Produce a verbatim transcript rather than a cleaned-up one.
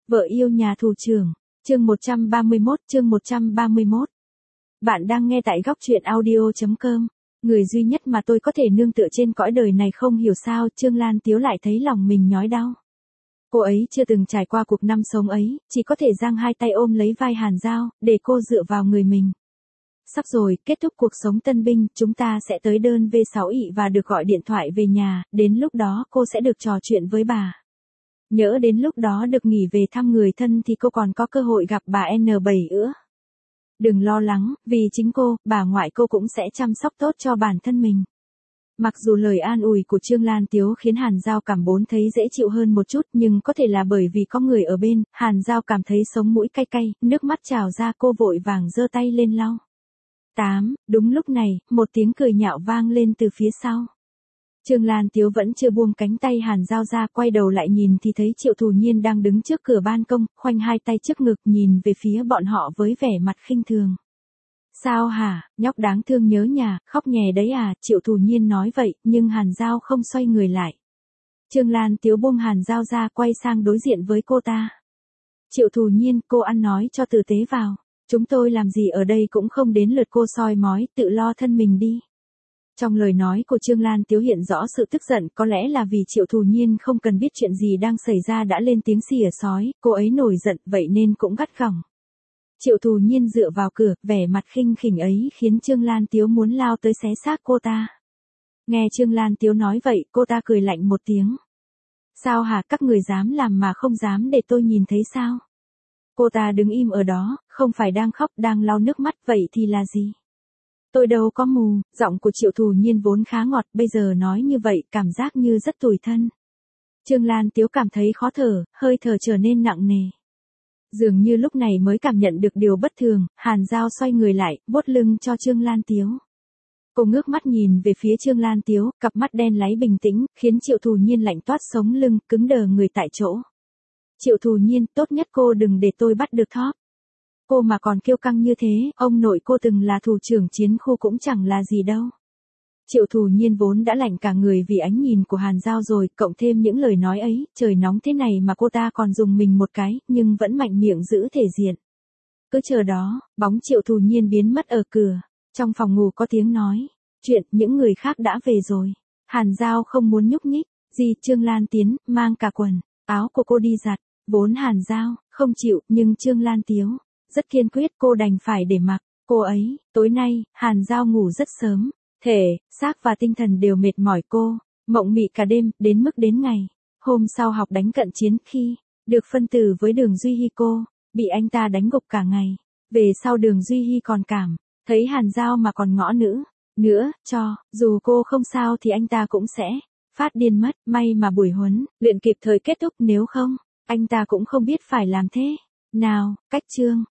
Vợ yêu nhà thủ trưởng, chương một trăm ba mươi mốt, chương một trăm ba mươi mốt. Bạn đang nghe tại góc truyện audio chấm com. Người duy nhất mà tôi có thể nương tựa trên cõi đời này, không hiểu sao Trương Lan Tiếu lại thấy lòng mình nhói đau. Cô ấy chưa từng trải qua cuộc năm sống ấy, chỉ có thể giang hai tay ôm lấy vai Hàn Giao, để cô dựa vào người mình. Sắp rồi, kết thúc cuộc sống tân binh, chúng ta sẽ tới đơn vê sáu ị và được gọi điện thoại về nhà, đến lúc đó cô sẽ được trò chuyện với bà. Nhỡ đến lúc đó được nghỉ về thăm người thân thì cô còn có cơ hội gặp bà en bảy nữa. Đừng lo lắng, vì chính cô, bà ngoại cô cũng sẽ chăm sóc tốt cho bản thân mình. Mặc dù lời an ủi của Trương Lan Tiếu khiến Hàn Giao cảm bốn thấy dễ chịu hơn một chút, nhưng có thể là bởi vì có người ở bên, Hàn Giao cảm thấy sống mũi cay cay, nước mắt trào ra, cô vội vàng giơ tay lên lau. Tám, đúng lúc này, một tiếng cười nhạo vang lên từ phía sau. Trương Lan Tiếu vẫn chưa buông cánh tay Hàn Giao ra, quay đầu lại nhìn thì thấy Triệu Thù Nhiên đang đứng trước cửa ban công, khoanh hai tay trước ngực nhìn về phía bọn họ với vẻ mặt khinh thường. Sao hả, nhóc đáng thương nhớ nhà, khóc nhè đấy à, Triệu Thù Nhiên nói vậy, nhưng Hàn Giao không xoay người lại. Trương Lan Tiếu buông Hàn Giao ra, quay sang đối diện với cô ta. Triệu Thù Nhiên, cô ăn nói cho tử tế vào, chúng tôi làm gì ở đây cũng không đến lượt cô soi mói, tự lo thân mình đi. Trong lời nói của Trương Lan Tiếu hiện rõ sự tức giận, có lẽ là vì Triệu Thù Nhiên không cần biết chuyện gì đang xảy ra đã lên tiếng xỉa sói, cô ấy nổi giận vậy nên cũng gắt gỏng. Triệu Thù Nhiên dựa vào cửa, vẻ mặt khinh khỉnh ấy khiến Trương Lan Tiếu muốn lao tới xé xác cô ta. Nghe Trương Lan Tiếu nói vậy, cô ta cười lạnh một tiếng. Sao hả, các người dám làm mà không dám để tôi nhìn thấy sao? Cô ta đứng im ở đó, không phải đang khóc, đang lau nước mắt, vậy thì là gì? Tôi đâu có mù, giọng của Triệu Thù Nhiên vốn khá ngọt, bây giờ nói như vậy, cảm giác như rất tủi thân. Trương Lan Tiếu cảm thấy khó thở, hơi thở trở nên nặng nề. Dường như lúc này mới cảm nhận được điều bất thường, Hàn Giao xoay người lại, vuốt lưng cho Trương Lan Tiếu. Cô ngước mắt nhìn về phía Trương Lan Tiếu, cặp mắt đen láy bình tĩnh, khiến Triệu Thù Nhiên lạnh toát sống lưng, cứng đờ người tại chỗ. Triệu Thù Nhiên, tốt nhất cô đừng để tôi bắt được thóp. Cô mà còn kiêu căng như thế, ông nội cô từng là thủ trưởng chiến khu cũng chẳng là gì đâu. Triệu Thù Nhiên vốn đã lạnh cả người vì ánh nhìn của Hàn Giao rồi, cộng thêm những lời nói ấy, trời nóng thế này mà cô ta còn dùng mình một cái, nhưng vẫn mạnh miệng giữ thể diện. Cứ chờ đó, bóng Triệu Thù Nhiên biến mất ở cửa, trong phòng ngủ có tiếng nói, chuyện, những người khác đã về rồi. Hàn Giao không muốn nhúc nhích, gì, Trương Lan Tiến, mang cả quần, áo của cô đi giặt, vốn Hàn Giao, không chịu, nhưng Trương Lan Tiếu rất kiên quyết, cô đành phải để mặc. Cô ấy, tối nay, Hàn Giao ngủ rất sớm, thể, xác và tinh thần đều mệt mỏi, cô mộng mị cả đêm, đến mức đến ngày hôm sau học đánh cận chiến khi được phân tử với Đường Duy Hy, cô bị anh ta đánh gục cả ngày. Về sau Đường Duy Hy còn cảm thấy Hàn Giao mà còn ngõ nữ nữa, cho dù cô không sao thì anh ta cũng sẽ phát điên mất. May mà buổi huấn luyện kịp thời kết thúc, nếu không, anh ta cũng không biết phải làm thế nào. Cách chương